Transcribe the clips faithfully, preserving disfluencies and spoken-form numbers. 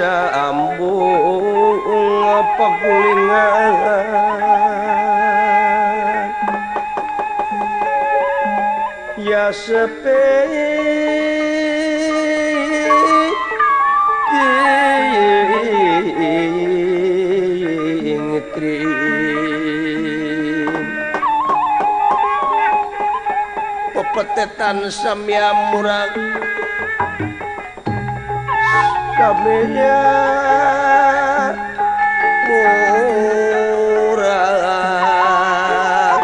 ambung pakulingan ya sepe pepetetan samya murag samya murag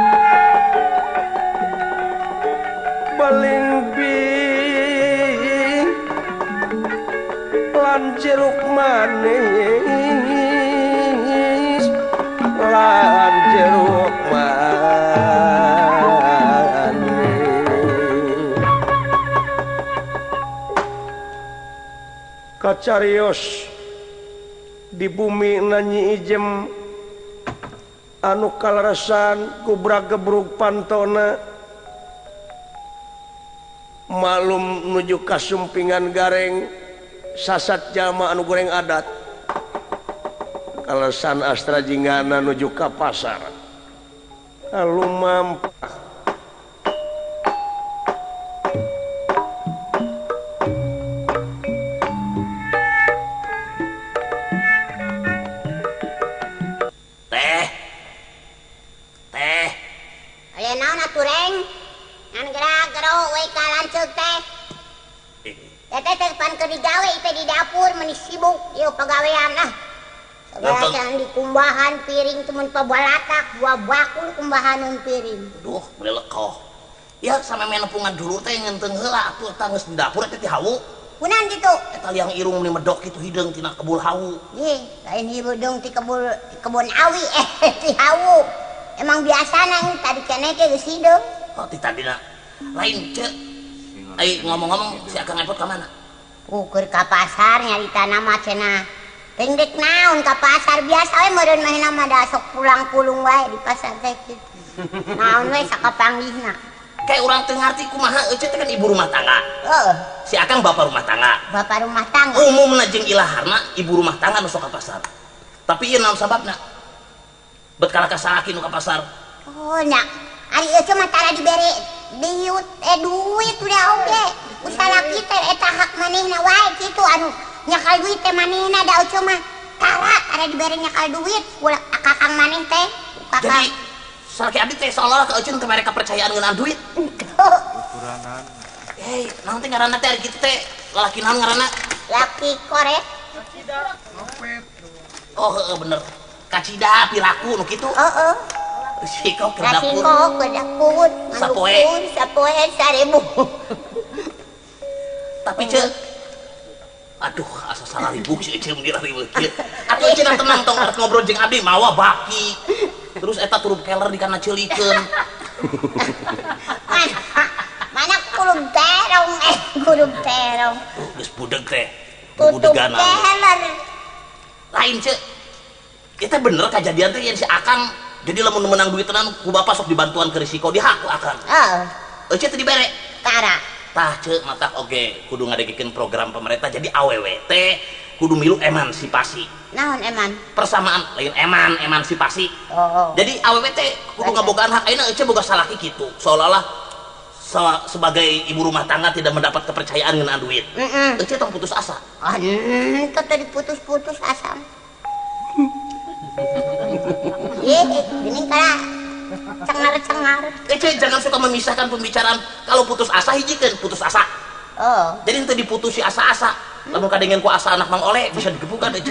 balimbing lan jeruk manis lan jeruk kacarios di bumi nanyi ijem anu kalarasan kubra gebrug pantona malum nuju kasumpingan gareng sasat jama anu goreng adat kalarasan astra jinggana nuju ka pasar kalau mampu kumbahan piring temen pabalatak dua bakul kumbahanan piring duh melelekoh ya sampe menepungan dulu teh ngenteng heula atuh tangis di dapur teh ti hawu kunaon kitu eta liang irung meni medok kitu hideung tina kebul hawu ih lain hideung ti kebul kebun awi eh ti hawu emang biasana ini tadi keneh ge geus hideung oh ti tadina lain ceuk ai ngomong-ngomong si Akang Epot ka mana ukur ka pasar nyari tanah mah cenah pendek naon ka pasar biasa we meureun mah nama da sok pulang pulung wae di pasar teh kitu. Naon we sakapanggihna. Kayak urang teu ngarti kumaha euceut teh kan ibu rumah tangga. Heeh. Si Akang bapak rumah tangga. Bapak rumah tangga. Umumna jeung ilaharna ibu rumah tangga nu sok ka pasar. Tapi ieu naon sababna? Bet kala kasalaki nu ka pasar. Oh nya, ari euceut mah tara dibere diut eh duit udah oge. Usalaki teh eta hak manehna wae kitu anu nyakal duit teh manehna da cuma tara ada dibere nyakal duit ulah kakang maneh teh jadi salaki abdi teh seolah ka euceun teh mereka percayaan ngeunaan duit ukuranan eh naon teh ngaranna teh ari kitu teh lalaki naon ngaranna laki korek kacida ngopet oh heeh bener kacida piraku nu kitu heeh sikok ke dapur sikok ke dapur sapoe sapoe seribu tapi ceuk aduh asa salah ribuk sih ecem dira ribuk kieu atuh cenah tenang tong arep ngobrol jeung abdi mawa baki terus eta turup keler di kana ceulikeun mana kulub terong eh kulub terong geus budeg teh tutup keler lain ceuk eta bener kejadian teh yang si Akang jadi lamun menang duit tenan ku bapak sok dibantuan ke risiko di hak ku Akang heeh euceut teh dibere tara tah ceuk matak oge kudu ngadegikeun program pemerintah jadi awewe teh kudu milu emansipasi naon eman persamaan lain eman emansipasi oh jadi awewe teh kudu ngabogaan hak ayeuna euceut boga salaki kitu seolah-olah se sebagai ibu rumah tangga tidak mendapat kepercayaan ngeunaan duit heeh euceut tong putus asa aduh teh tadi putus-putus asa ye geuning kala cengar-cengar ece jangan suka memisahkan pembicaraan kalau putus asa hijikeun putus asa oh jadi ente diputusi asa-asa lamun kadengen ku asa anak Mang Oleh bisa digebukan ece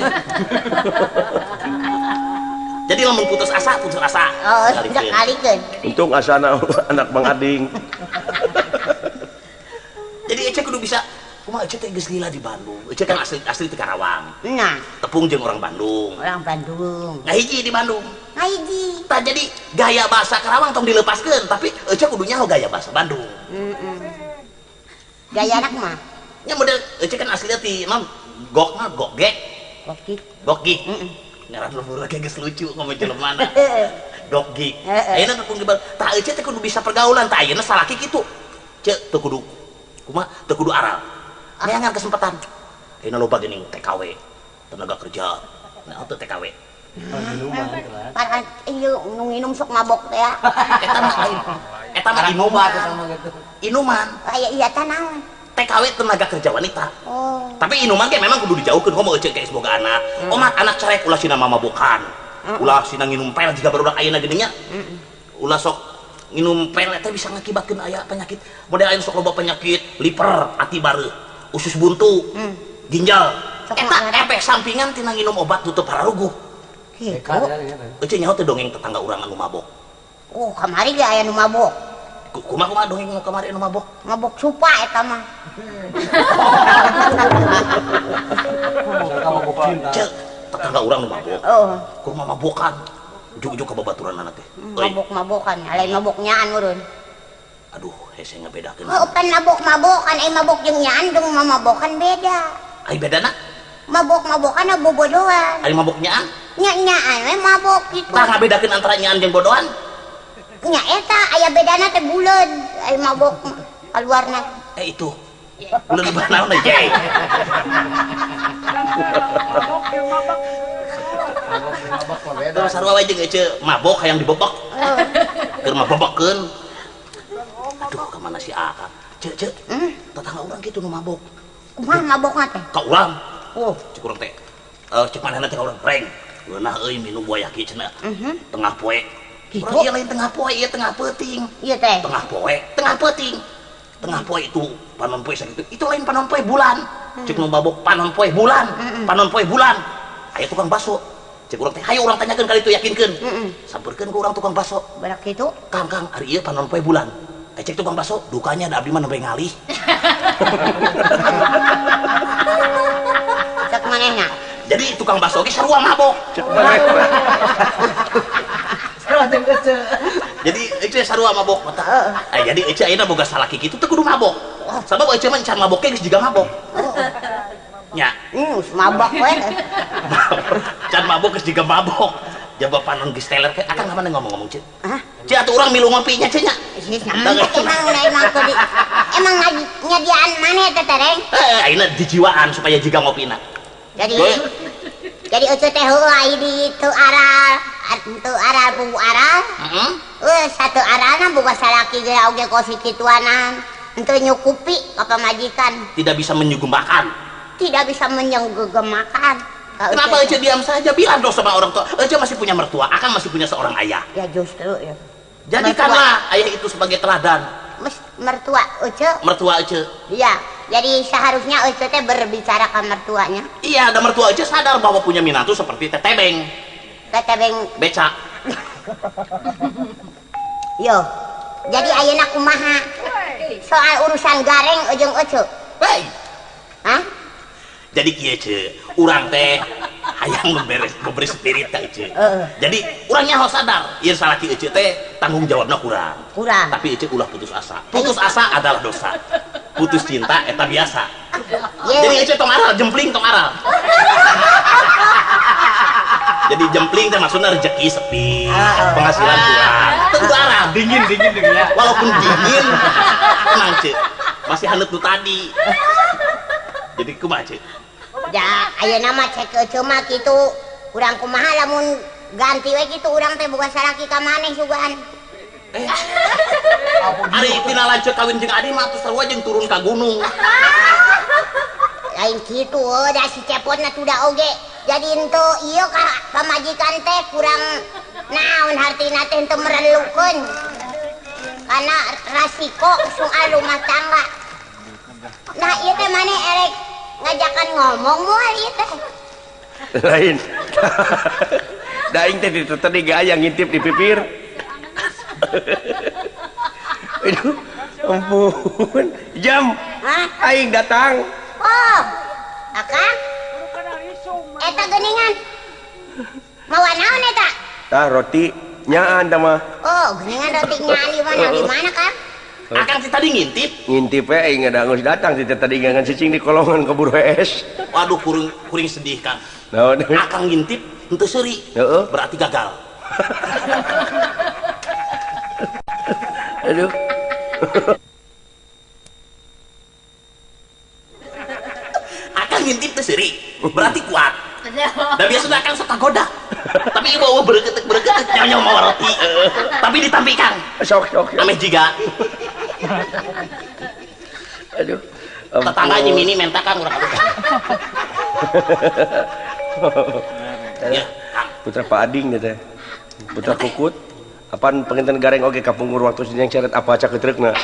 jadi lamun putus asa putus asa oh sakalikeun untung asana anak Bang Ading jadi ece kudu bisa kumaha ece teh geus lila di Bandung ece kan asli asli teh Karawang nah tepung jeung orang Bandung orang Bandung ngahiji di Bandung ngahiji tah jadi gaya bahasa Karawang tong dilepaskeun tapi ece kudu nyaho gaya bahasa Bandung heeh gaya anak mah nya model ece kan aslinya ti non gok mah gogek gokik gokik heeh ngaran lembur ge geus lucu ngomong jelemana gokik ayeuna tepung di Bandung tah ece teh kudu bisa pergaulan tah ayeuna salaki kitu ceuk teu kudu kumaha teu kudu aral neangan kesempatan Ayeuna loba geuning T K W, tenaga kerja. Nah, itu T K W. Minuman Pan ieu nu nginum sok mabok teh ya. Eta mah lain. Eta mah inuman. Inuman. Aya iya teh naon? T K W tenaga kerja wanita. Oh. Tapi inuman ge memang kudu dijauhkeun komo euceuk geus boga anak. Omat anak carek ulah sina mamabokan. Ulah sina nginum pel jiga barudak ayeuna geuning nya. Ulah sok nginum pel teh bisa ngakibatkeun aya penyakit. Model aya sok loba penyakit liver, ati bareuh, usus buntu, ginjal. Eta efek sampingan tina nginum obat tutup pararuguh. Gitu. Euceuk nyaho teh dongeng tetangga urang anu mabok. Oh, kamari ge aya nu mabok. Kumaha kumaha dongeng nu kamari anu mabok? Mabok supa eta mah. Cek tetangga urang nu mabok. Oh. Kumaha mabokan. Ujug-ujug ka babaturan anak teh. Mabok-mabokan, lain mabok nyaan urun. Aduh, hese ngabedakeun. Oh, pan mabok-mabokan ai mabok jeung nyaan jeung mamabokan beda. Ai bedana? Mabok-mabokan na bobodohan. Ari mabok nyaan? Nya-nyaan we mabok gitu. Tah ngabedakeun antara nyaan jeung bodohan? Nya eta aya bedana teh buleud, ai mabok kaluarna. Eh itu. Bulan bulan naon teh, Jay? Terus sarua we jeung euceuk mabok hayang dibebek. Keur mabebekkeun. Aduh, ka mana si Akang? Ceuk, ceuk. Tetangga urang kitu nu mabok. Kumaha mabokna teh? Ka urang. Oh, cek urang teh. Eh, cek manehna teh ka urang reng. Geunah euy minum buaya kieu cenah. Tengah poe. Gitu? Urang ieu lain tengah poe, ieu tengah peuting. Iya teh. Tengah poe, tengah peuting. Tengah poe itu panon poe sakitu. Itu lain panon poe bulan. Cek nu mabok panon poe bulan. Panon poe bulan. Aya tukang baso. Cek urang teh, hayu urang tanyakeun kali itu yakinkeun. Sampeurkeun ku urang tukang baso. Barak kitu. Kang, Kang, ari ieu panon poe bulan. Eh, cek tukang baso, dukanya da abdi mah nembe ngalih. Cek manehna. Jadi tukang baso ge sarua mabok. Jadi itu sarua mabok mata. Eh, jadi itu ayeuna boga salaki kitu teu kudu mabok. Sabab euceuk mah can mabok ge geus jiga mabok. Nya. Hmm, mabok we. Can mabok geus jiga mabok. Jaba panon geus teler ke akang ka mana ngomong-ngomong ceuk. Hah? Ceuk atuh urang milu ngopi nya ceuk nya. Emang emang kudu emang nyadiaan maneh teh tereng. Eh, ayeuna dijiwaan supaya jiga ngopina. Jadi jadi euceuk teh heueuh ai di teu aral, teu aral pugu aral. Heeh. Eh, satu aralna boga salaki ge oge kosi kituanan. Henteu nyukupi ka pamajikan. Tidak bisa menyugumakan. Tidak bisa menyenggemakan. Kenapa Ece diam saja? Bilang dong sama orang tua. Ece masih punya mertua, Akang masih punya seorang ayah. Ya justru ya. Jadikanlah ayah itu sebagai teladan. Mes, mertua Ece. Mertua Ece. Iya. Jadi seharusnya Ece teh berbicara ke mertuanya. Iya, ada mertua Ece sadar bahwa punya minantu seperti tetebeng. Tetebeng. Beca. Yo. Jadi ayeuna kumaha? Soal urusan gareng jeung Ece. Hei. Hah? Jadi kieu ce, urang teh hayang memberes memberi spirit ka Ece. Uh. Jadi urangnya harus sadar, ieu salaki Ece teh tanggung jawabna kurang. Kurang. Tapi Ece ulah putus asa. Putus asa adalah dosa. Putus cinta eta biasa. Yeah. Jadi Ece tong aral, jempling tong aral. Jadi jempling teh maksudna rezeki sepi, penghasilan kurang. Teu aral, dingin dingin dingin ya. walaupun dingin, tenang Ce. Masih haneut nu tadi. Jadi kumaha Ce? Ya, ayeuna mah cek Ece mah kitu. Urang kumaha lamun ganti we kitu urang teh boga salaki ka maneh sugan. Eh. Ari tina lanceuk kawin jeung Adi mah atuh sarua jeung turun ka gunung. Lain kitu, oh, da si cepotna tuda oge. Jadi ento ieu ka pamajikan teh kurang naon hartina teh henteu merellukeun. Karena rasiko soal rumah tangga. Nah, ieu teh maneh erek ngajakan ngomong moal ieu teh. Lain. Da aing teh ditu tadi gaya ngintip di pipir. Aduh, ampun. Jam. Hah? Aing datang. Oh. Akang? Eta geuningan. Mawa naon eta? Tah roti nyaan tah mah. Oh, geuningan roti nyali mana di mana, Kang? Akang si tadi ngintip. Ngintip we aing ngadangus datang si teh tadi ngangan cicing di kolongan keburu es. Waduh kuring kuring sedih Kang. Naon? Akang ngintip henteu seuri. Heeh. Berarti gagal. Aduh. Akang ngintip teh seuri berarti kuat dan biasanya Kang suka goda tapi ibu bergetek bergetek nyonya mau roti tapi ditampi Kang sok sok ame jiga aduh tetangganya mini minta Kang urang kabeh ya Kang putra Pak Ading teh putra Kukut apaan penginten gareng oge kapungkur waktu yang ceret apa acak ketreukna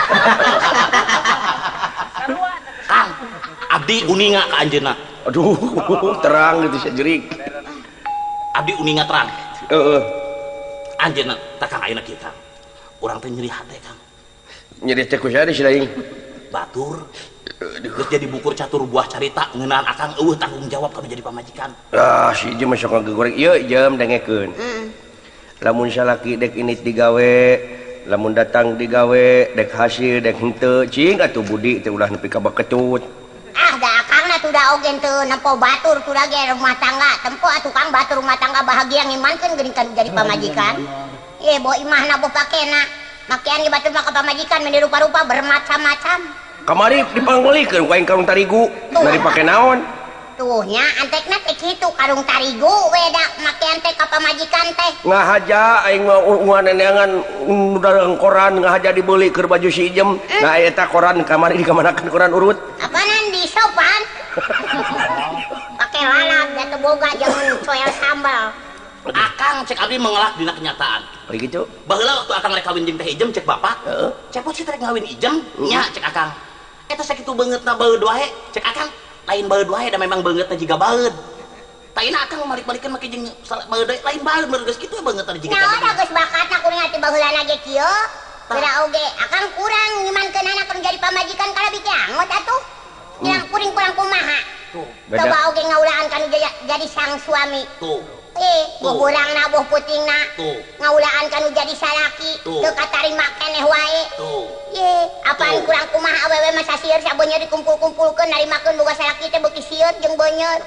Kang abdi uninga ka anjeunna aduh terang gitu sajerik abdi uninga terang heeh anjeunna tah Kang ayeuna kieu Kang urang teh nyeri hate Kang nyeri teh ku saha si lain batur geus jadi bukur catur buah carita ngeunaan akang eueuh tanggung jawab kanu jadi pamajikan ah si ieu mah sok ngagegoreng ieu jem dengekeun lamun salaki dek init digawe lamun datang digawe dek hasil dek henteu cing atuh budi teh ulah nepi ka baketut ah da akangna tuh da oge teu nempo batur tuh da ge rumah tangga tempo atuh Kang batur rumah tangga bahagia ngimankeun geuning kan jadi pamajikan ye bo imahna bo pakena makian ge batur mah ka pamajikan meni rupa-rupa bermacam-macam kamari dipanggulikeun ku aing karung tarigu na dipake naon tuh nya antekna teh kitu karung tarigu we da makian teh ka pamajikan teh ngahaja aing mah nganeneangan udah koran ngahaja dibeli keur baju si ijem nah eta koran kamari dikamanakeun koran urut apaanan di sopan pake lalap dan boga jeung coel sambal akang cek abdi mengelak dina kenyataan oh gitu baheula waktu akang rek kawin jeung teh ijem cek bapak heeh cepot sih rek ngawin ijem nya cek akang eta sakitu beungeutna baeud wae cek akang lain baeud wae da memang beungeutna jiga baeud taina akang balik-balikeun make jeung baeud lain baeud meureun geus kitu beungeutna jiga naon da geus bakatna kuring ati baheulana ge kieu geura oge akang kurang ngimankeun anak keur jadi pamajikan kalebih teh angot atuh yang kuring kurang kumaha tuh coba oge ngaulaan kanu jadi sang suami tuh eh boh urangna boh putingna tuh ngaulaan kanu jadi salaki Tuh. teu katarima keneh wae tuh ye apaan Tuh. kurang kumaha awewe mah sasieun sabeunyeun dikumpul-kumpulkeun narimakeun boga salaki teh beuki sieun jeung beunyeun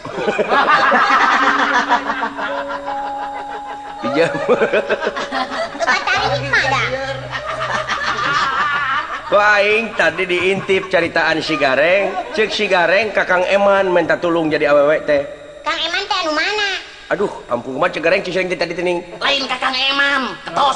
ijem teu katarima da ku aing tadi diintip caritaan si Gareng cek si Gareng kakang Eman minta tulung jadi awewe teh Kang Eman teh anu mana aduh ampun kumaha cek Gareng cing tadi teuing lain kakang Emam ketos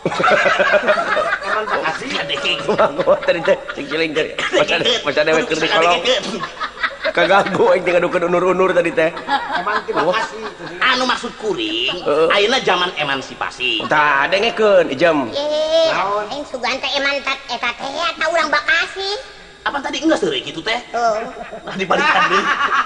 Emang makasih. kumaha tadi teh cek ciling teh masa dewe keur di kolong kaganggu aing teh ngadukeun unur-unur tadi teh Emang terima kasih. anu maksud kuring Heeh. ayeuna zaman emansipasi tah dengekeun ijem ye Naon? aing sugan teh Eman tat eta teh eta urang Bakasi apa tadi enggak seureui kitu teh tuh nah dibalikan deui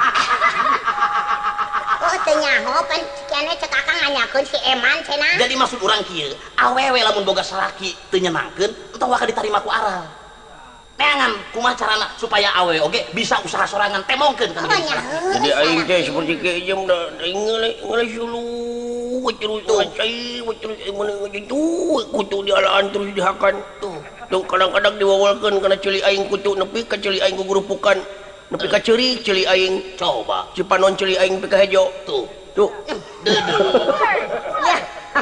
oh teu nyaho pan kiane cek akang nganyakeun si Eman cenah jadi maksud urang kieu awewe lamun boga salaki teu nyenangkeun entah waka ditarima ku aral neangan kumaha carana supaya awewe oge bisa usaha sorangan temongkeun oh kana nyaho jadi aing teh seperti ke ijem da aing ngeulai ngeulai sulu terus wacai terus mana gitu kutu dialaan terus dihakan tuh tuh kadang-kadang diwawalkeun kana ceuli aing kutu nepi ka ceuli aing gugurupukan nepi ka ceuri ceuli aing coba cipanon ceuli aing pi ka hejo tuh tuh deudeuh ya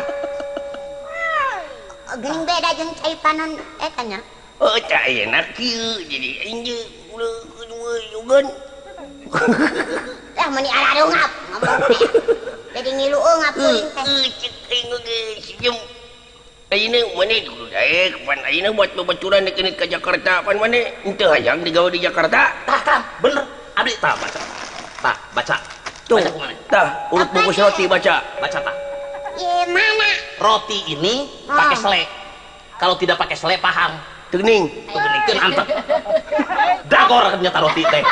geuning beda jeung cai panon eta nya oh cah enak kieu jadi aing ge ulah kedua yugan lah meni ararungap ngomong teh jadi ngilueung ngapeuing teh eh cek aing ge sijem ayeuna maneh kudu daek pan ayeuna buat babaturan deukeun ka Jakarta pan maneh henteu hayang digawe di Jakarta tah kan bener abdi tah baca tah baca tuh baca kumaha tah urut bungkus roti baca baca tah ye mana roti ini pakai selai kalau tidak pakai selai paham teuning tuh genikeun antep dagor ternyata roti teh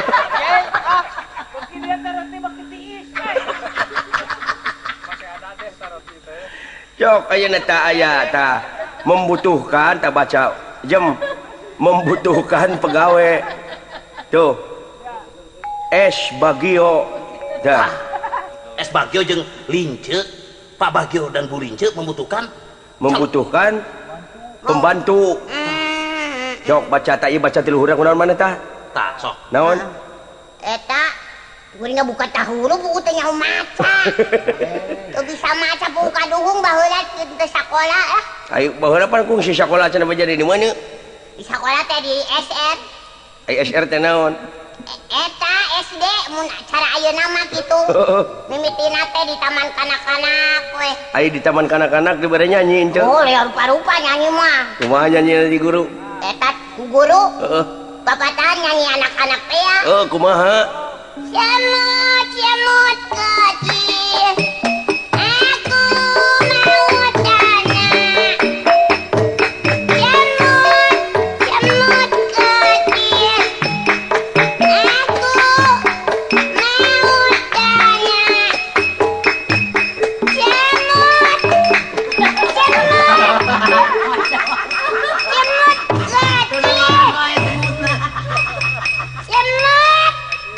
cok ayeuna tah aya tah membutuhkan tah baca jem membutuhkan pegawai tuh es bagio dah es bagio jeung lince Pak Bagio dan Bu Lince membutuhkan membutuhkan pembantu cok baca tah ieu baca tilu urang kunaon maneh tah tah sok naon eta geuning buka tahulu buku teh nyaho maca teu bisa maca buku kaduhung baheula teu sakola eh ayo baheula pan kung si sakola cenah jadi di mana di sakola teh di S R ai S R teh naon eta S S D mun acara ayeuna mah kitu. Mimitina teh di taman kanak-kanak we. Ai di taman kanak-kanak teh bare nyanyi ente. Oh, liar rupa-rupa nyanyi mah. Kumaha nyanyi di guru? Eta guru. Heeh. Babatan nyanyi anak-anak teh ya. Oh, kumaha? Semut, semut kecil. Aku mau tanah. Semut, semut kecil. Aku mau tanah. Semut, semut. Semut kecil. Semut.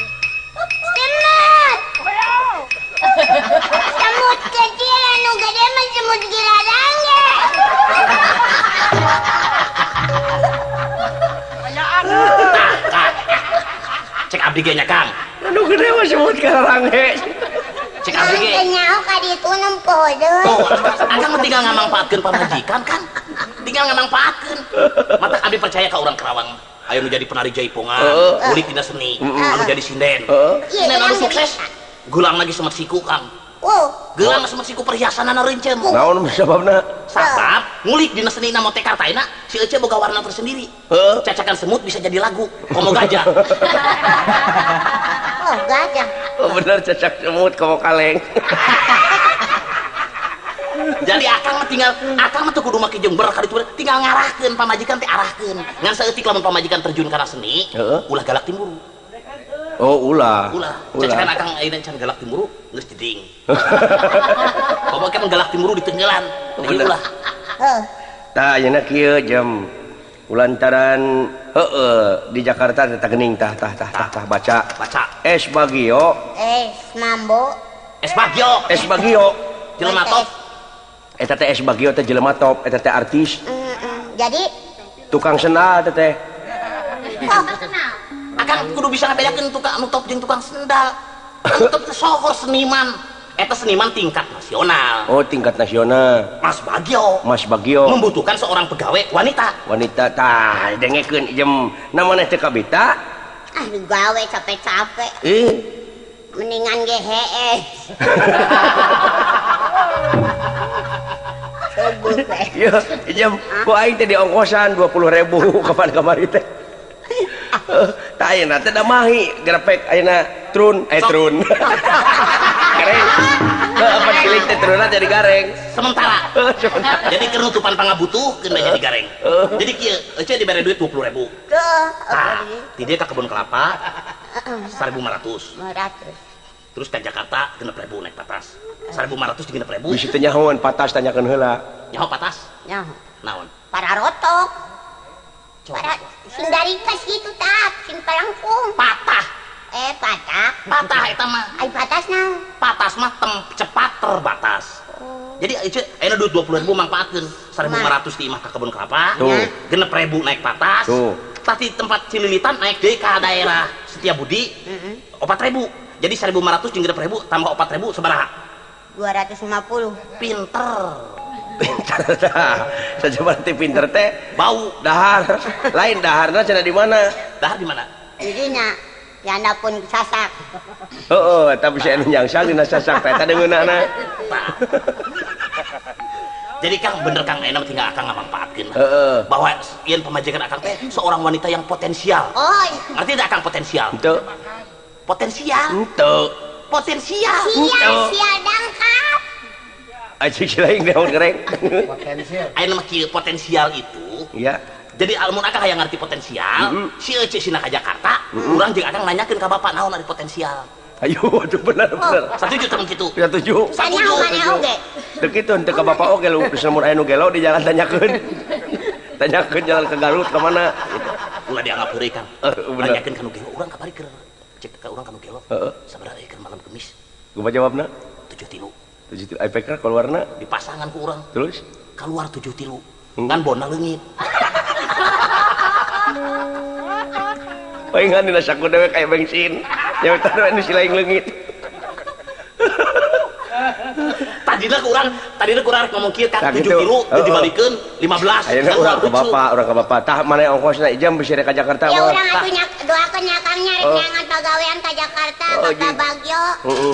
Semut. Semut kecil anu gede mah semut giradang ge. Cek abdi ge nya Kang. Anu gede mah semut garange. Cek abdi ge. Teu nyaho ka ditu nempoh deui. Tuh, Akang mah tinggal ngamangpaatkeun pamajikan kan. Tinggal ngamangpaatkeun. Mata abdi percaya ka urang Karawang. Ayo nu jadi penari jaipongan, kulit dina seni, anu jadi sinden. Sinden anu sukses. Gelang lagi semet siku Kang. Oh, Gelang semet siku perhiasanana reuncem. Naon sababna? Sabab ngulik dina seni na mote kartaina si Ece boga warna tersendiri. Heeh. Cacakan semut bisa jadi lagu. Komo gajah. oh gajah. Oh bener cacak semut komo kaleng. Jadi akang mah tinggal akang mah teu kudu make jeung ber ka ditu tinggal ngarahkeun pamajikan teh arahkeun. Ngan saeutik lamun pamajikan terjun kana seni, Heeh. ulah galak timburu. Oh ulah. Ulah. Ulah. Cacakan akang ayeuna can galak timburu geus jeding. Komo ke galak timburu di tenggelan. Jadi Bener. ulah. Heuh. Tah ayeuna kieu jam ulantaran heeh di Jakarta teh geuning tah tah tah tah tah baca. Baca. Es Bagio, Eh, mambo. Es Bagio. Es Bagio. Jelema top. Eta teh Es Bagio teh jelema top, eta teh artis, Mm-mm. Jadi, tukang sendal teh teh. oh, Akang kudu bisa ngabedakeun tukang anu top jeung tukang sendal. Anu top teh sohor seniman. Eta seniman tingkat nasional. Oh tingkat nasional. Mas Bagio Mas Bagio. membutuhkan seorang pegawai wanita. Wanita tah dengekeun jem namana teh kabita. ah digawe capek-capek. Eh, Mendingan ge hees. Sebut we. ya jem ku aing teh diongkosan dua puluh ribu kapan kamari teh. Tah ayeuna teh da mahi grepek ayeuna trun eh trun. Gareng. Heeh apa cilik teh trunna jadi gareng. Sementara Sebentar. jadi kenutupan pangabutuh kena jadi gareng. Jadi kieu Ece dibere duit dua puluh ribu. Tuh, Nah, apa ini? di dia ke kebun kelapa seribu lima ratus. Meratus. Terus ke Jakarta genep ribu naik patas. seribu lima ratus genep ribu. Bisi teh nyahoan patas tanyakeun heula. Nyaho patas. Nyaho. Naon? Para rotok. Para Coba. sing dari kas gitu tap, sing palangkung. Patah. Eh, patah. Patah eta mah. Ai patas naon? Patas mah tem cepat terbatas. Jadi Ece ayeuna duit dua puluh ribu mangpaatkeun seribu lima ratus di imah ke kebun kelapa. Tuh. Genep ribu naik patas. Tuh. Tadi tempat Cililitan naik deui ka daerah Setiabudi. Opat ribu. Jadi seribu lima ratus jeung genep ribu tambah opat ribu sabaraha? dua ratus lima puluh. Pinter. Pinter tah. Saja berarti pinter teh Bau. dahar. Lain daharna cenah di mana? Dahar di mana? Jadinya janda pun sasak. Heeh, tapi saya anu nyangsang dina sasak teh eta deungeunana. Nah. Jadi Kang bener Kang ayeuna tinggal Akang ngamanfaatkeun. Heeh. Bahwa ieun pamajikan Akang teh seorang wanita yang potensial. Oh, Ngerti tidak Akang potensial? Henteu. Potensial. Henteu. Potensial. sial sial dangkap. Aji lain naon gareng. Ayeuna mah kieu potensial itu. Iya. Jadi almun Akang aya ngarti potensial, Mm-mm. si Ece sina ka Jakarta, urang jeung Akang nanyakeun ka bapak naon ari potensial. Ayo, aduh bener bener. Setuju temen kitu. Setuju. Tanya mana oge. Dek itu ente ka bapak oge lu semur aya nu gelo di jalan tanyakeun. Tanyakeun jalan ke Garut ka mana? Ulah dianggap heureuy Kang. Eh, bener. Nanyakeun ka nu gelo, urang kabari keur cek ka urang ka nu gelo. Heeh. Sabaraha keur malam Kamis Kumaha jawabna? tujuh tilu. Tujuh tilu efekna keluarna Dipasangan ku urang. terus Keluar tujuh tilu. Hmm. Kan bona leungit. palingan dina saku dewe kayak bensin. Nyawa tadu anu si laing leungit. Tadi tadinya kurang tadinya kurang ngomong kieu kan Nah, tujuh gitu. kilo Oh, teu oh. dibalikeun lima belas. Ayeuna urang ke bapak, urang ke bapak. Tah mana ongkosna jam bisa ka Jakarta Ya mah. urang Tah. atuh nyak doakeun nya Kangnya rek Oh. nyangan pagawean ka Jakarta Oh, Bapak gitu. Bagyo. Heeh.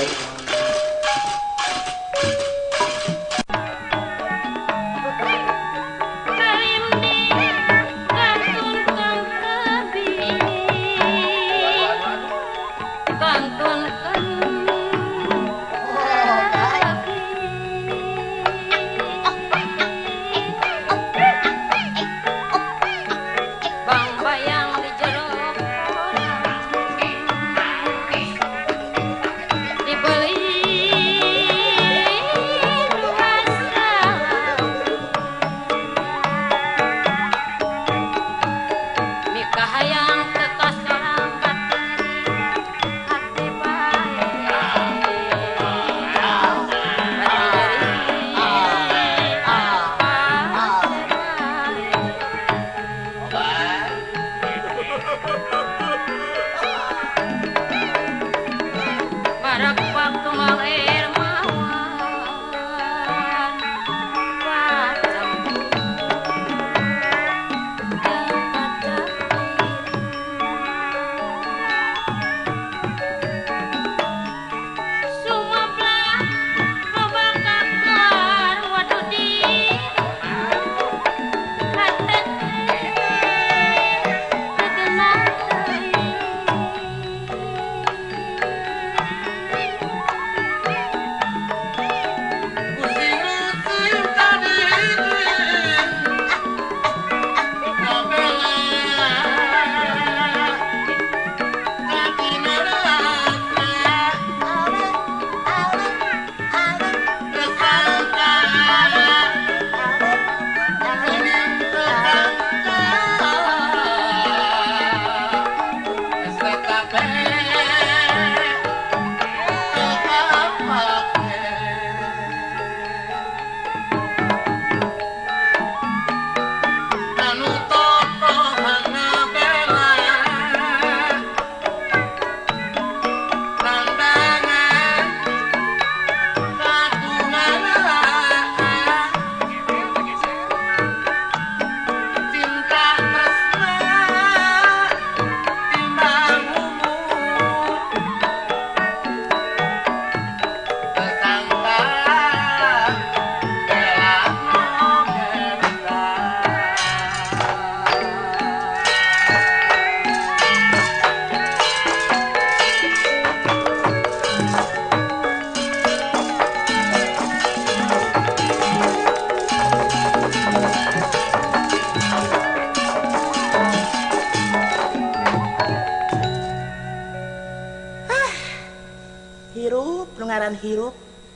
Hirup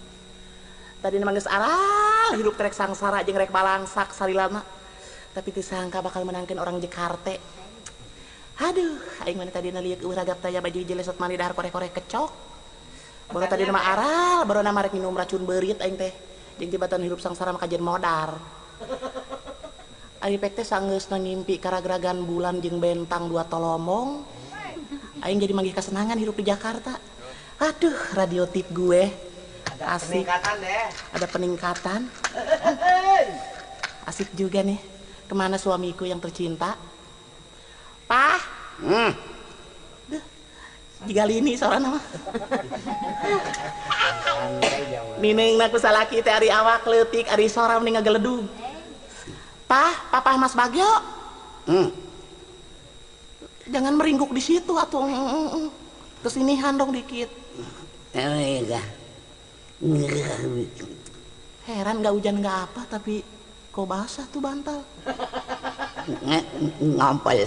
tadi nama geus aral hirup trek sangsara jeung rek balangsak salilana tapi disangka bakal menangkan orang Jakarta. Aduh aing mana tadi lihat uragap taya baju hiji lesot mani dahar korek-korek kecok baru tadi nama aral baru nama rek minum racun beurit aing teh jeung tibatan hirup sangsara mah kajian modar. Aing pek teh sanggeusna ngimpi karagragan bulan jeung bentang dua tolomong aing jadi manggih kesenangan hirup di Jakarta. Aduh, radio tip gue ada asik. Peningkatan deh. Ada peningkatan. Asik juga nih. Kemana suamiku yang tercinta? Pah. Hmm. Duh, digali ini soalnya mah. Mineng naku salaki teh ari awak leutik, ari sora mending ngageledug. Pah, papa Mas Bagyo. Hmm. Jangan meringguk di situ atuh. Kesinihan dong dikit. Heran gak hujan gak apa tapi kok basah tuh bantal. Ngompol.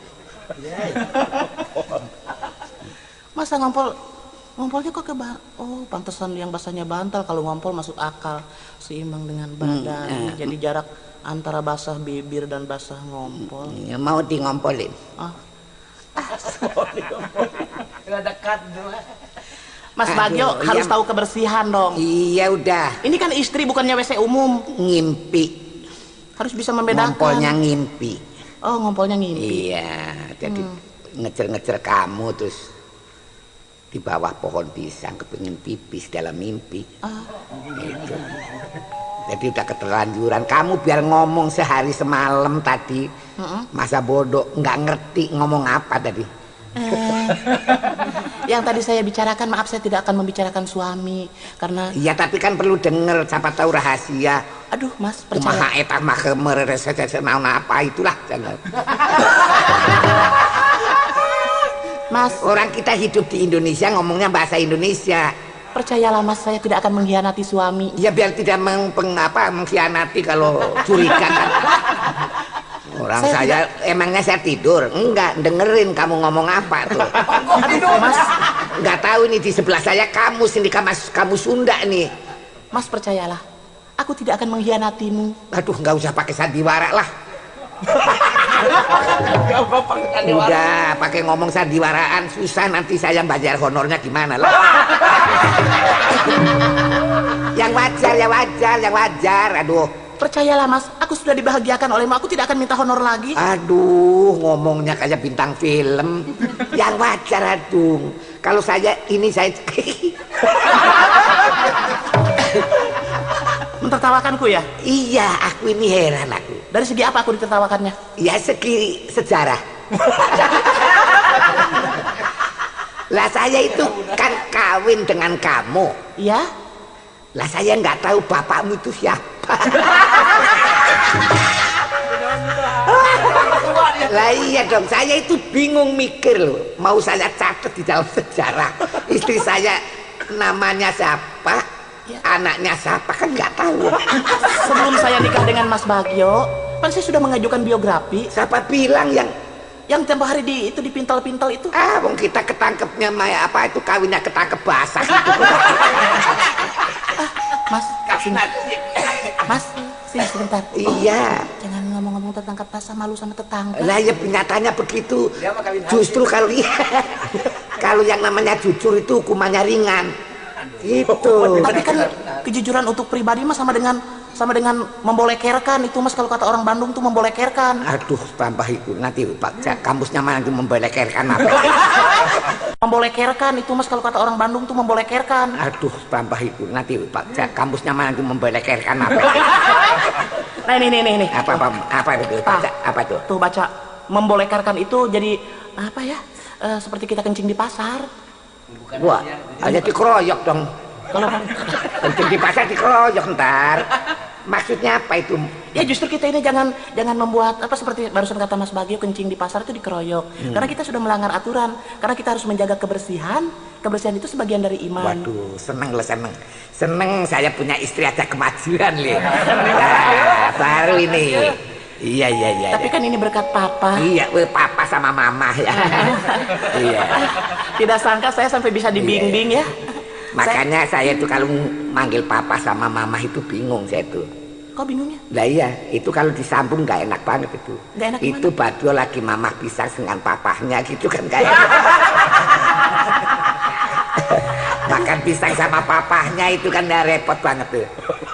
Masa ngompol? Ngompolnya kok ke ba oh pantesan yang basahnya bantal. Kalau ngompol masuk akal seimbang dengan badan. Hmm, jadi jarak antara basah bibir dan basah ngompol. Ya, mau di ngompolin. Ah. Udah dekat dulu. Mas Bagyo Aduh, harus iya. tahu kebersihan dong. Iya udah. Ini kan istri bukannya W C umum. Ngimpi. Harus bisa membedakan. Ngompolnya ngimpi. Oh ngompolnya ngimpi. Iya. Jadi ngecer-ngecer kamu terus di bawah pohon pisang kepingin pipis dalam mimpi. Ah. Gitu. Jadi udah keterlanjuran. Kamu biar ngomong sehari semalam tadi, Uh-uh. masa bodoh nggak ngerti ngomong apa tadi. Eh, yang tadi saya bicarakan, maaf saya tidak akan membicarakan suami karena. Iya tapi kan perlu denger, siapa tahu rahasia. Aduh Mas, Kumaha percaya. eta mah kemereres naon apa itulah jangan. Mas, Orang kita hidup di Indonesia ngomongnya bahasa Indonesia. percayalah Mas, saya tidak akan mengkhianati suami. Ya biar tidak meng, peng- apa, mengkhianati kalau curiga kan. Orang Saya saya, emangnya saya tidur? Enggak, dengerin kamu ngomong apa tuh. Aduh Mas, Enggak tahu ini di sebelah saya kamu sini kamu, kamu Sunda nih. Mas percayalah, aku tidak akan mengkhianatimu. Aduh nggak usah pakai sandiwara lah. Udah pakai ngomong sandiwaraan susah, nanti saya bayar honornya gimana lah. Yang wajar, yang wajar, yang wajar. Aduh. Percayalah Mas, aku sudah dibahagiakan olehmu, aku tidak akan minta honor lagi. Aduh, ngomongnya kayak bintang film. Yang wajar, aduh. Kalau saya ini saya Mentertawakanku ya? iya, aku ini heran aku. Dari segi apa aku ditertawakannya? Ya segi sejarah. Lah saya itu kan kawin dengan kamu. Iya? Lah saya nggak tahu bapakmu itu siapa. Lah iya dong, saya itu bingung mikir loh. Mau saya catat di dalam sejarah. Istri saya namanya siapa, ya. Anaknya siapa kan nggak tahu. Sebelum saya nikah dengan Mas Bagio, kan saya sudah mengajukan biografi. Siapa bilang yang Yang tempo hari di itu dipintal-pintal itu. ah, wong kita ketangkepnya Maya apa itu kawinnya ketangkep basah itu. Mas, sini. Mas, sini sebentar. Iya. Jangan ngomong-ngomong tentang kepasa, malu sama tetangga. Lah ya nyatanya begitu. Justru kalau kalau yang namanya jujur itu hukumannya ringan. Gitu. Tapi kan kejujuran untuk pribadi mas sama dengan sama dengan membolekerkan itu mas, kalau kata orang Bandung tuh membolekerkan. Aduh, tambah itu nanti Pak Cak, kampusnya mana itu membolekerkan apa? Membolekerkan itu mas, kalau kata orang Bandung tuh membolekerkan. Aduh, tambah itu nanti Pak Cak, kampusnya mana itu membolekerkan apa? Nah ini nih nih nih. Apa apa apa itu Pak Cak? Apa tuh? Tuh baca, membolekerkan itu jadi apa ya? Eh, seperti kita kencing di pasar. Wah, hanya dikeroyok dong. Kalau Kencing di pasar dikeroyok ntar. Maksudnya apa itu? ya justru kita ini jangan jangan membuat apa seperti barusan kata Mas Bagio, kencing di pasar itu dikeroyok. Hmm. Karena kita sudah melanggar aturan. Karena kita harus menjaga kebersihan. Kebersihan itu sebagian dari iman. Waduh, seneng loh, seneng. Seneng saya punya istri ada kemajuan nih. Nah, baru ini. Iya iya iya. Tapi kan ini berkat papa. Iya, weh, papa sama mama ya. Iya. Tidak sangka saya sampai bisa dibimbing ya. Makanya saya tuh kalau manggil papa sama mama itu bingung saya tuh. Kok bingungnya? Lah iya, itu kalau disambung nggak enak banget itu. Nggak enak itu Bagio lagi mama pisah dengan papahnya gitu kan kayak. Makan pisang sama papahnya itu kan udah repot banget tuh.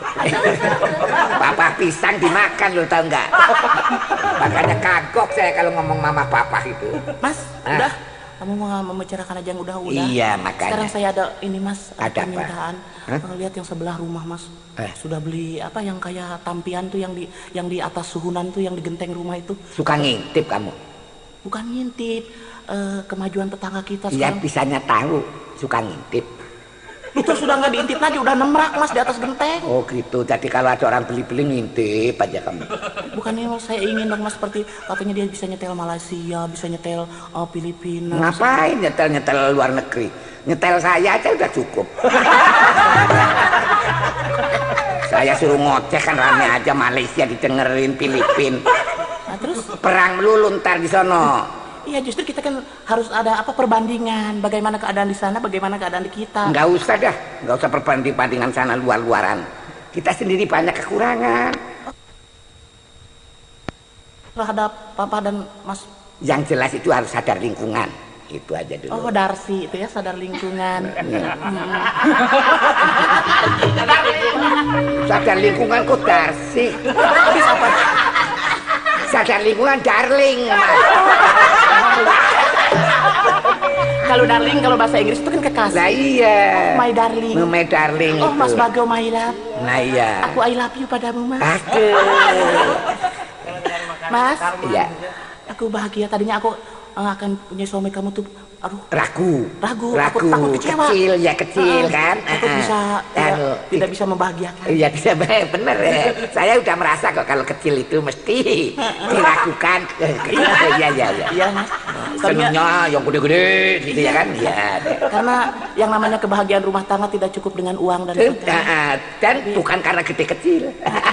Papa pisang dimakan lo tau nggak? Makanya kagok saya kalau ngomong mama papa itu. Mas, ah. udah. Kamu mau membicarakan aja yang udah-udah. Iya makanya. Sekarang saya ada ini mas, ada permintaan. apa? Lihat yang sebelah rumah mas. Eh. Sudah beli apa yang kayak tampian tuh yang di yang di atas suhunan tuh yang di genteng rumah itu. Suka ngintip kamu? Bukan ngintip, eh, kemajuan tetangga kita Iya sekarang. bisanya tahu suka ngintip. Itu sudah nggak diintip lagi, udah nemrak mas di atas genteng. Oh gitu, jadi kalau ada orang beli-beli ngintip aja kamu. Bukannya mas, saya ingin dong mas, seperti katanya dia bisa nyetel Malaysia, bisa nyetel uh, Filipina. Ngapain nyetel-nyetel luar negeri? Nyetel saya aja udah cukup. Saya suruh ngoceh kan rame aja, Malaysia didengerin, Filipin. Nah, terus? Perang melulu ntar di sono. Iya justru kita kan harus ada apa perbandingan, bagaimana keadaan di sana, bagaimana keadaan di kita. Nggak usah dah, nggak usah perbanding-bandingan sana luar-luaran. Kita sendiri banyak kekurangan. Terhadap papa dan mas. Yang jelas itu harus sadar lingkungan. Itu aja dulu. Oh Darsi itu ya, sadar lingkungan. Sadar lingkungan kok Darsi? Habis apa? Sadar lingkungan darling. Kalau darling kalau bahasa Inggris itu kan kekasih. Nah iya. Oh, my darling. Oh, my darling Oh, itu. Mas Bagio my love. Nah iya. Aku I love you padamu, Mas. Aku. Mas. Iya. Aku bahagia tadinya aku uh, akan punya suami kamu tuh aduh Ragu. ragu, Ragu. aku takut kecewa. Kecil ya kecil Uh, kan. Aku Uh-uh. bisa tidak, Anu, tidak bisa membahagiakan. Iya bisa bener ya. Saya udah merasa kok kalau kecil itu mesti diragukan. Iya iya iya. Iya, Mas. Tadinya- Senangnya yang gede-gede gitu ya kan. Iya. Karena yang namanya kebahagiaan rumah tangga tidak cukup dengan uang dan Dan, hotel. uh, dan bukan karena gede kecil.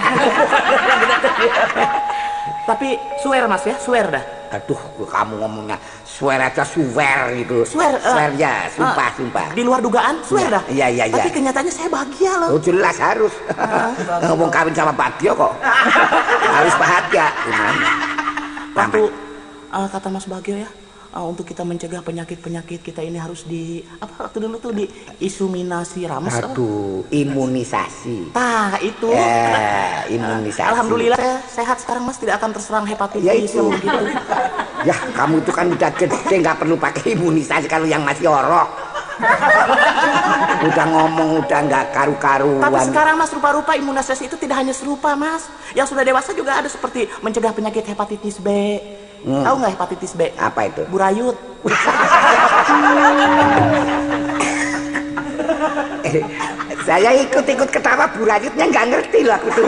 Tapi swear Mas ya, swear dah. Aduh, kamu ngomongnya swear aja swear gitu. Swear, uh, swear ya, sumpah, uh, sumpah. Di luar dugaan, swear Iya, dah. iya, iya, Tapi iya. kenyataannya saya bahagia loh. Oh jelas harus. Ngomong kawin sama Bagio kok. Harus bahagia. Gimana? Waktu uh, kata Mas Bagio ya, uh, untuk kita mencegah penyakit-penyakit kita ini harus di apa waktu dulu tuh di isuminasi rames. apa? Aduh, imunisasi. Nah itu. Ya, imunisasi. Alhamdulillah saya sehat sekarang Mas, tidak akan terserang hepatitis Ya itu. yang begitu. Ya, kamu itu kan udah gede, nggak perlu pakai imunisasi kalau yang masih orok. Udah ngomong, udah nggak karu-karuan. Tapi sekarang Mas rupa-rupa imunisasi itu tidak hanya serupa Mas. Yang sudah dewasa juga ada seperti mencegah penyakit hepatitis B. Hmm. Tahu nggak hepatitis B? Apa itu? Burayut. Eh, saya ikut-ikut ketawa burayutnya nggak ngerti loh aku tuh.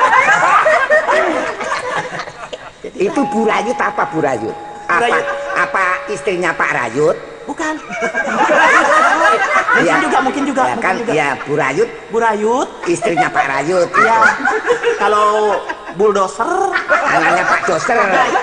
Itu burayut apa burayut? Apa, Burayut. apa istrinya Pak Rayut? Bukan. Ya, mungkin juga, mungkin juga, ya mungkin kan, juga. ya burayut Burayut. istrinya Pak Rayut. Ya. Kalau bulldozer, Anaknya Pak Doser.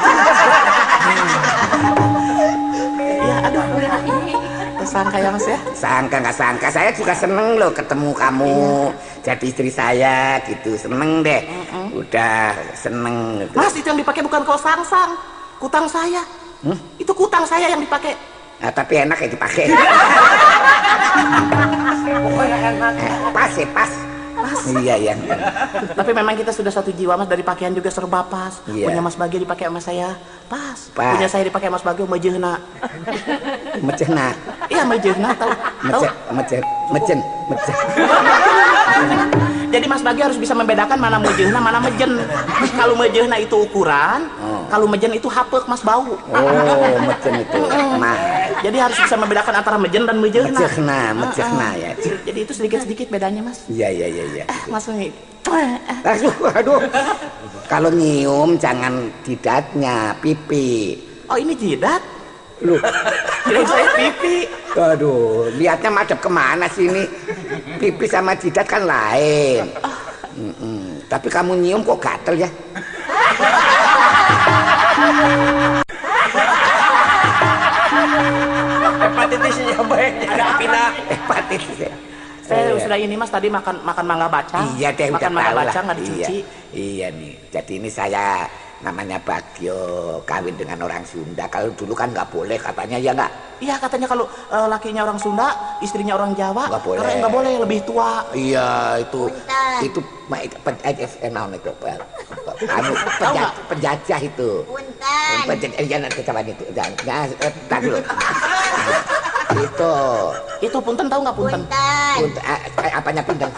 ya aduh. Tersangka ya Mas ya. Sangka nggak sangka, saya juga seneng loh ketemu kamu jadi istri saya gitu, seneng deh. Udah seneng. Gitu. Mas itu yang dipakai bukan kau sang-sang, kutang saya. Hmm? Itu kutang saya yang dipakai. Nah, tapi enak ya dipakai. Eh, pas ya pas. Pas. Iya iya. Tapi memang kita sudah satu jiwa Mas, dari pakaian juga serba pas. Iya. Punya Mas Bagio dipakai sama saya, pas. Pas. Punya saya dipakai Mas Bagio mejehna. Mecena, Iya mejehna tahu. Tahu. mecen, mecen, mecen, mecen. Jadi Mas Bagio harus bisa membedakan mana mejehna, mana mejen. Kalau mejehna itu ukuran, Oh. kalau mejen itu hapek Mas bau. Oh, mecen itu. Nah, Jadi harus bisa membedakan antara mejen dan mejehna. mecehna, mecehna ya. Jadi itu sedikit-sedikit bedanya Mas. Iya iya iya iya. Mas Umi. Aduh, aduh. Kalau nyium jangan jidatnya, pipi. Oh ini jidat? Loh, Kirain saya pipi. aduh, lihatnya madep kemana sih ini? Pipi sama jidat kan lain. Mm-mm. Tapi kamu nyium kok gatel ya? Hepatitisnya baik. Ada pindah. Hepatitis ya? Saya Iya. sudah ini Mas tadi makan makan mangga bacang. Iya deh, udah makan mangga tahu lah. bacang nggak dicuci. Iya, iya nih. Jadi ini saya namanya Bagio kawin dengan orang Sunda. Kalau dulu kan nggak boleh katanya ya nggak? Iya katanya kalau eh, lakinya orang Sunda, istrinya orang Jawa, Nggak boleh. karena nggak boleh lebih tua. Iya itu Punten. itu ma- itu pen- eh, eh, naon itu Pak. Anu penjajah, penjajah itu. Punten. Penjajah ya nanti kawan itu. Jangan ya, eh, tar dulu. Itu Itu punten tahu nggak punten? Punten. untuk eh, eh, apanya pindang?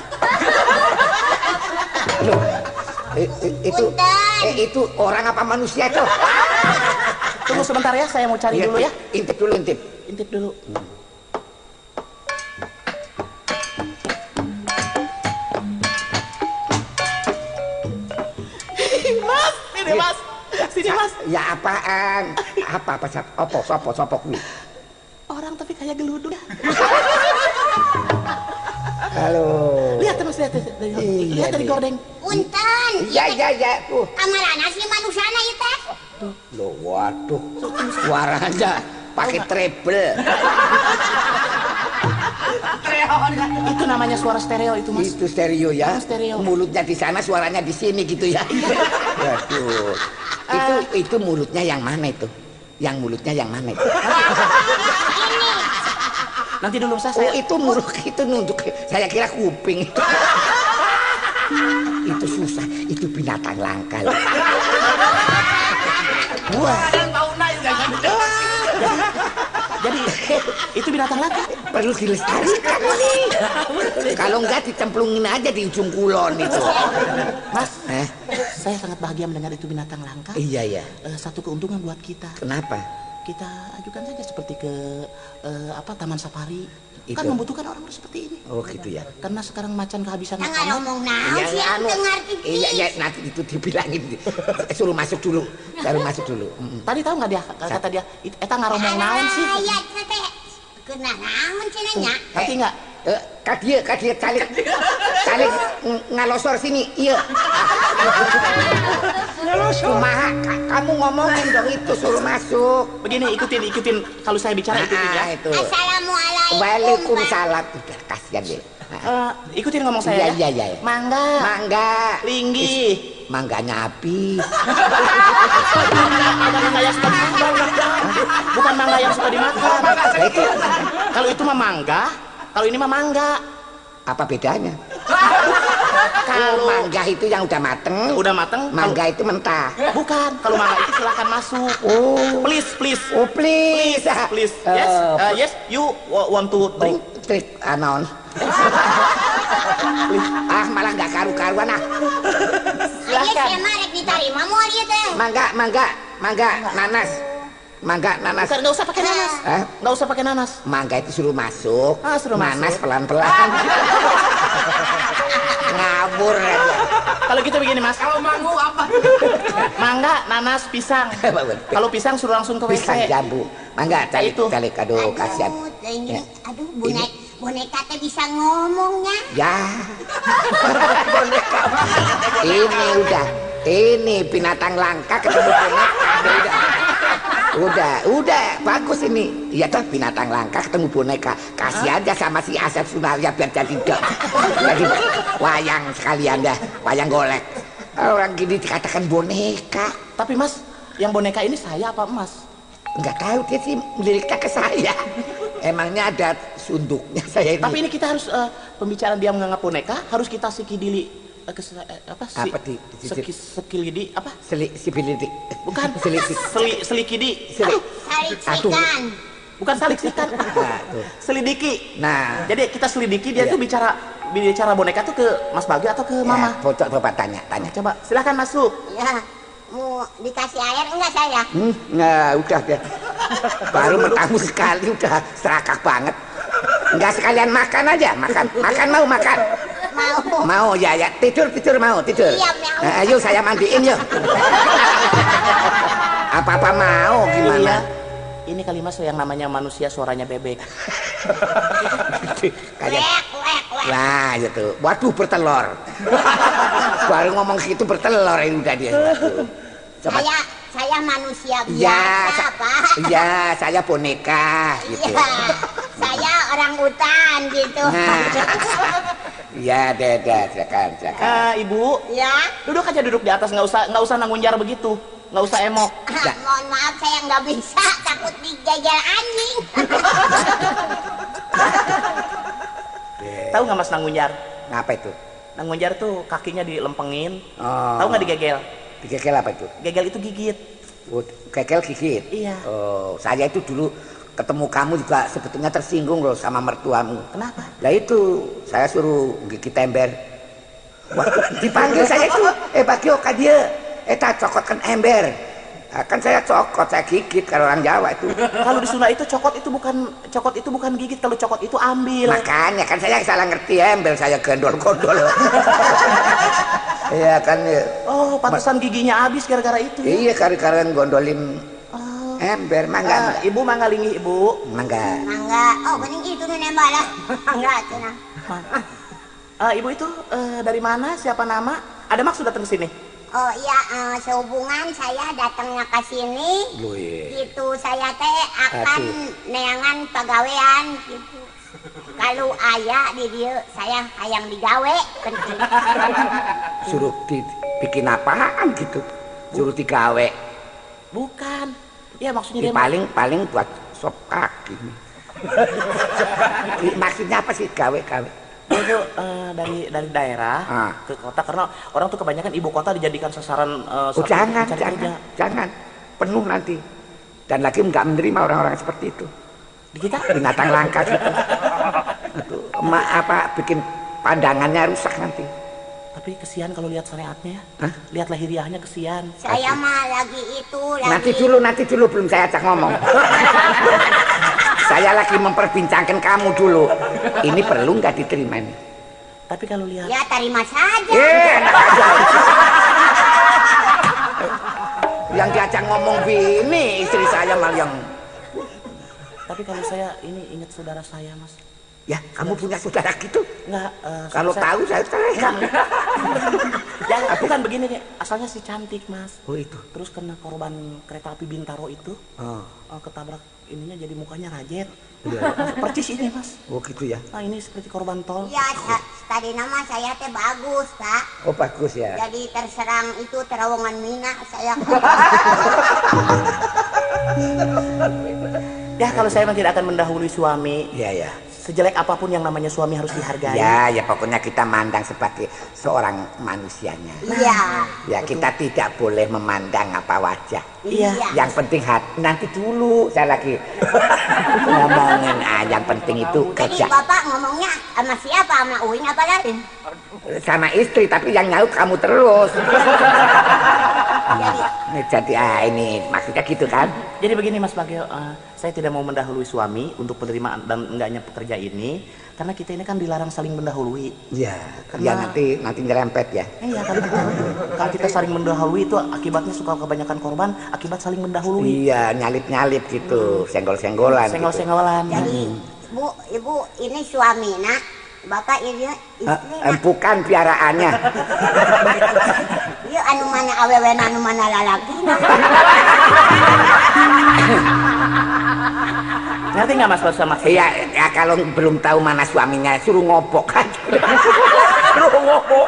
Loh, eh, eh, itu Punten. eh, itu orang apa manusia itu? Tunggu sebentar ya, saya mau cari Iya, dulu ya. Intip dulu intip. Intip dulu. Mas, ini Mas. Sini Mas. Ya apaan? Apa apa sap- opo sopo sopo kuwi? Orang tapi kayak geluduk. Halo. Lihat Mas, lihat. lihat, lihat. Iya, Lihat dari iya. gordeng. Punten. Iya iya iya tuh. Kamarana sih manusana itu teh. Loh, waduh. Suaranya pakai treble. Itu namanya suara stereo itu Mas. Itu stereo ya. Oh, stereo. Mulutnya di sana, suaranya di sini gitu ya. Waduh. Itu itu mulutnya yang mana itu? Yang mulutnya yang mana itu? Nanti dulu saya, Oh, saya itu mulut itu nunjuk. Saya kira kuping itu. Itu susah, itu binatang langka. loh. Wah. Jadi itu binatang langka. Perlu dilestarikan ini. Kalau enggak dicemplungin aja di ujung kulon itu. Mas, Eh? saya sangat bahagia mendengar itu binatang langka. Iya ya. Eh, satu keuntungan buat kita. Kenapa? Kita ajukan saja seperti ke eh, apa taman safari. Kan Itu. membutuhkan orang seperti ini. Oh gitu ya. Karena sekarang macan kehabisan Jangan makanan. ngomong naon Iya, sih, ya, anu. dengar Iya, ya, tipis. nanti itu dibilangin. Suruh masuk dulu. Suruh masuk dulu. Mm-mm. Tadi tahu nggak dia kata dia, "It- eta ngaromong naon sih?" Ayat teh. Kena naon cenanya? Ngerti nggak? Eh, kadia, kadia, calik, calik ng- ngalosor sini, iya. Kumaha, ka- kamu ngomongin dong itu suruh masuk. Begini, ikutin, ikutin. Kalau saya bicara ikutin ya. Ah, itu. Assalamualaikum. Waalaikumsalam. Udah, kasihan deh. Eh, ikutin ngomong saya Iya, ya. iya, iya. Mangga, Mangga. linggi. Mangganya api. Bukan mangga yang suka dimakan. Bukan mangga yang suka dimakan. Nah, itu Kalau itu mah mangga, kalau ini mah mangga. apa bedanya? Kalau Mangga itu yang udah mateng. udah mateng, Mangga itu mentah. kalau- bukan. Kalau mangga itu silakan masuk. Oh, Please, please. oh please. Please. Eh, Yes, uh, yes. You wa- want to drink? Oh, trik anon. Ah, malah nggak karu-karuan ah. Ayah saya marek diterima mau dia teh. Mangga, mangga, mangga, nanas. Mangga, nanas. Bukan, nggak usah pakai nanas. Eh? Nggak usah pakai nanas. Mangga itu suruh masuk. Ah, suruh nanas masuk. pelan-pelan. Ngabur aja. Kalau gitu begini, Mas. Kalau mangu apa? Mangga, nanas, pisang. Kalau pisang suruh langsung ke W C. Pisang jambu. Mangga, calik, Itu. calik. Aduh, kasihan. Aduh, ini, Ya. aduh bonek, boneka teh bisa ngomongnya. Ya. Ini udah. Ini binatang langka ketemu boneka. Udah. Udah, udah, bagus ini. Iya tuh binatang langka ketemu boneka. Kasih aja sama si Asep Sunaria biar jadi dok. Jadi wayang sekalian dah, wayang golek. Orang gini dikatakan boneka. Tapi Mas, yang boneka ini saya apa Mas? Enggak tahu dia sih liriknya ke saya. Emangnya ada sunduknya saya ini. Tapi ini kita harus eh, pembicaraan dia menganggap boneka harus kita sikidili eh, ke, eh, apa sih? Apa di- di- Seki, sekilidi apa? Seli, sibilidik. Bukan. Selidik. Seli, selikidi. Seli. Aduh, Sarik Aduh. sikan. bukan salik sikan. Nah, tuh. Selidiki. Nah, Jadi kita selidiki dia Iya. tuh bicara bicara boneka tuh ke Mas Bagio atau ke Mama? ya, foto coba tanya, tanya. Coba silahkan masuk. Ya, mau dikasih air enggak saya? Hmm, nah udah deh. Baru bertamu sekali udah serakah banget. Enggak sekalian makan aja, makan, makan mau makan. Mau. Mau ya ya, tidur tidur mau tidur. Iya, mau. Nah, ayo saya mandiin yuk. Apa-apa mau gimana? Iya. Ini kali Mas yang namanya manusia suaranya bebek. Kayak Lek, lek, lek. nah gitu. Waduh bertelur. Baru ngomong gitu bertelur ini udah dia. Waduh. Coba. Saya saya manusia Iya, biasa, sa- Pak. iya, saya boneka gitu. Iya. Saya orang hutan gitu. Nah, iya, deh, deh, silakan, silakan. Ah, Ibu, Ya. duduk aja duduk di atas, nggak usah nggak usah nangunjar begitu, nggak usah emok. Ya. Mohon maaf saya nggak bisa, takut dijajar anjing. Tahu nggak Mas nangunjar? Apa itu? Nangunjar tuh kakinya dilempengin. Oh. Tahu nggak digegel? Digegel apa itu? Gegel itu gigit. Oh, gegel gigit. Iya. Oh, saya itu dulu ketemu kamu juga sebetulnya tersinggung loh sama mertuamu. Kenapa? Lah itu saya suruh gigit ember. Wah, dipanggil saya itu, eh Bagio ka dia, eh tak cokotkan ember. Nah, kan saya cokot, saya gigit kalau orang Jawa itu. Kalau di Sunda itu cokot itu bukan cokot itu bukan gigit, kalau cokot itu ambil. Makanya kan saya salah ngerti ember, saya gondol-gondol. Iya kan ya. Oh, pantesan giginya habis gara-gara itu. Ya? Iya kari-karian gondolin Oh. ember, mangga, Ah, mangga. ibu mangga lingi ibu. Mangga. Mangga. Oh, bening itu nih nembak lah. Mangga cenah. Ah, ibu itu eh, dari mana? Siapa nama? Ada maksud datang ke sini? Oh iya, eh, sehubungan saya datangnya ke sini. Loh, iya. Gitu saya teh akan Aduh. neangan pegawaian gitu. Kalau ayah di dia saya hayang digawe. Suruh dibikin apaan gitu, suruh digawe. Bukan. Ya maksudnya Ini dia paling paling buat sop kaki. Ini maksudnya apa sih gawe-gawe? Dia tuh eh, dari dari daerah Ah. ke kota karena orang tuh kebanyakan ibu kota dijadikan sasaran eh, Oh satu jangan, pencari jangan, kerja. jangan, penuh nanti. Dan lagi nggak menerima orang-orang seperti itu. Di kita? Binatang langka gitu. Aduh, emak apa bikin pandangannya rusak nanti. Tapi kesian kalau lihat syariatnya. Hah? Lihat lahiriahnya kesian. Saya mah lagi itu lagi. Nanti dulu, nanti dulu belum saya ajak ngomong. Saya lagi memperbincangkan kamu dulu. Ini perlu nggak diterima ini? Tapi kalau lihat Ya terima saja. Eh, enak aja. Yang diajak ngomong bini, istri saya malah yang... Tapi kalau saya ini ingat saudara saya, Mas. Ya, kamu punya saudara gitu? Enggak, uh, Kalau saya, tahu saya cerai. ya, bukan begini nih. Asalnya si cantik, Mas. Oh itu. Terus kena korban kereta api Bintaro itu, Oh. uh, ketabrak ininya jadi mukanya rajet. Iya. Percis ini, Mas. Oh gitu ya. Nah, ini seperti korban tol. Ya, sa- tadi nama saya teh bagus, Pak. Oh bagus ya. Jadi terserang itu terowongan Mina saya. Ya, kalau saya memang tidak akan mendahului suami. Iya ya. Sejelek apapun yang namanya suami harus dihargai. Ya, ya pokoknya kita mandang sebagai seorang manusianya. Iya. Ya kita tidak boleh memandang apa wajah. Iya. Yang penting hati. Nanti dulu saya lagi ngomongin. Ah, yang penting itu Jadi kerja Bapak ngomongnya sama siapa? Sama Uing apa lain? sama istri, tapi yang nyaut kamu terus. Jadi Nih, Jadi ah ini maksudnya gitu kan? Jadi begini Mas Bagio, uh, saya tidak mau mendahului suami untuk penerimaan dan enggaknya pekerja ini, karena kita ini kan dilarang saling mendahului. Iya. Karena- Ya nanti nanti nyerempet ya. Iya, kalau kita, kalau kita saling mendahului itu akibatnya suka kebanyakan korban akibat saling mendahului. Iya, nyalip-nyalip gitu, senggol-senggolan. gitu. Senggol-senggolan. jadi Bu, Ibu ini suami nak, Bapak ini Eh, istri eh, nak. bukan piaraannya. Iya anu mana awewe anu mana lalaki nak. Ngerti nggak Mas bahasa Mas? Iya, ya kalau belum tahu mana suaminya suruh ngopok aja. Suruh ngopok.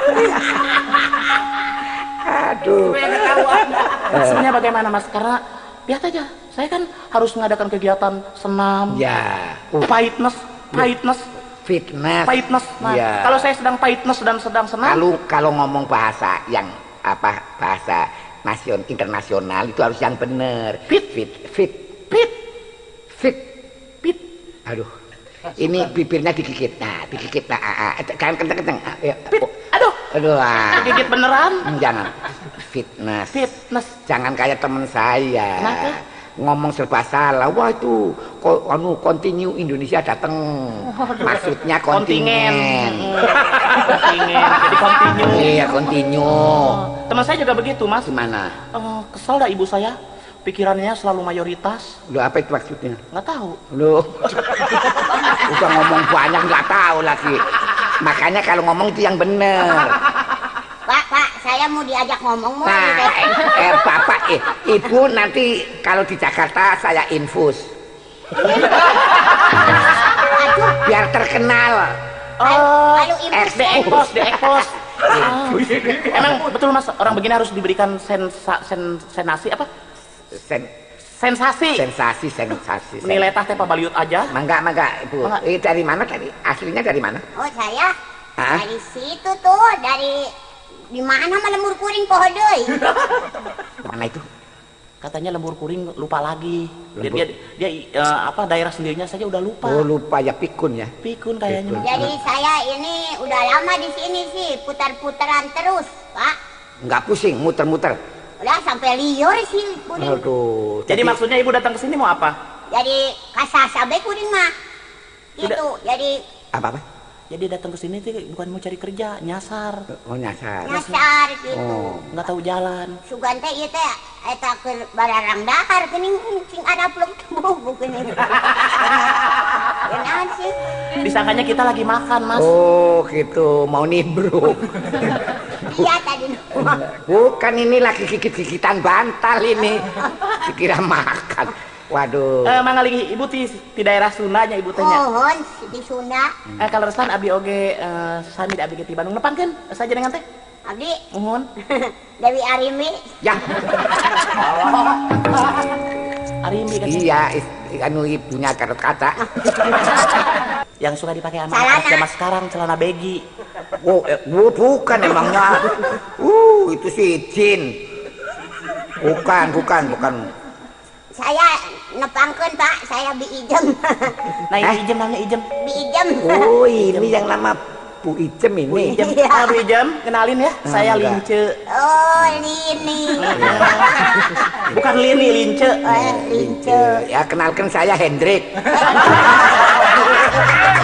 Aduh. Sebenarnya bagaimana Mas? Karena lihat aja, saya kan harus mengadakan kegiatan senam, Ya, uh, fitness, fitness, fitness. fitness. Nah, Ya. kalau saya sedang fitness dan sedang senam, Kalau kalau ngomong bahasa yang apa bahasa nasional internasional itu harus yang benar. Fit. fit, fit, fit, fit. fit. Aduh. Ini bibirnya digigit. Nah, digigit. Nah, ah, ah. Kan kenceng-kenceng. Ah, ya. Fit. Aduh, Aduh. Ah. gigit beneran. Hmm, Jangan. Fitness. Fitness. Jangan kayak temen saya. Kenapa? Ngomong serba salah. Wah itu ko, anu continue Indonesia datang. Maksudnya Kontingen. kontingen. Hmm. Kontingen. Jadi continue. Iya, continue. Teman saya juga begitu Mas. Gimana? Eh, kesel dah ibu saya. Pikirannya selalu mayoritas. Lu apa itu maksudnya? Nggak tahu. Lu udah ngomong banyak nggak tahu lagi. Makanya kalau ngomong itu yang bener. Pak, Pak, saya mau diajak ngomong mau. Nah, eh, eh, bapak, eh, ibu nanti kalau di Jakarta saya infus. Aduh, Biar terkenal. Oh, lalu ibu di ekpos, di ekpos. Ah. Emang betul Mas, orang begini harus diberikan sensa, sen, senasi apa? Sen, Sensasi. sensasi, sensasi. Nilai tah teh pabaliut aja. Mangga, mangga, ibu. Mangga. Eh, dari mana tadi? Aslinya dari mana? Oh saya Hah? dari situ tuh dari di mana mah lembur kuring poho deui. Mana itu? Katanya lembur kuring lupa lagi. Dia, Lembur- dia, dia eh, apa daerah sendirinya saja udah lupa. Oh, lupa ya pikun ya. Pikun kayaknya. Pikun. Mas. Jadi saya ini udah lama di sini sih putar-putaran terus, Pak. Nggak pusing, muter-muter. Udah sampai liur sih kuring. Aduh. Jadi maksudnya ibu datang ke sini mau apa? Jadi kasasabe kuring mah. Gitu. Jadi apa apa? Jadi datang ke sini tuh bukan mau cari kerja, nyasar. Oh, nyasar. nyasar gitu. Oh. Nggak tahu jalan. Sugan teh ieu teh eta keur bararang dahar geuning cing ada plug tubuh geuning. Benar sih. Disangkanya kita lagi makan, Mas. Oh, gitu. Mau nibruk. Iya tadi. Bukan, ini lagi gigit-gigitan bantal ini. Dikira makan. Waduh. Eh, mangali ibu di, di daerah Sundanya ibu tanya. Mohon di Sunda. Eh, kalau resan abi oge eh, sami da abi ke ti Bandung nepan kan? Saja dengan teh. Abdi Mohon. Dewi Arimi. Ya. Arimbi kan. Iya, is- anu ibunya karut kaca. Yang suka dipakai anak Celana. anak zaman sekarang celana baggy. Oh, eh, bu- bukan emangnya. Uh, itu si Jin. Bukan, bukan, bukan. Saya nepangkeun Pak, saya Bi Ijem. Nah, ini Ijem namanya Ijem. Bi Ijem. Oh, ini yang nama Bu Ijem ini. Ijem. Iya. Ah, Bu Ijem, kenalin ya. Saya enggak. Lince. Oh, Lini. Bukan Lini, Lince. Eh, Lince. Ya, kenalkan saya Hendrik.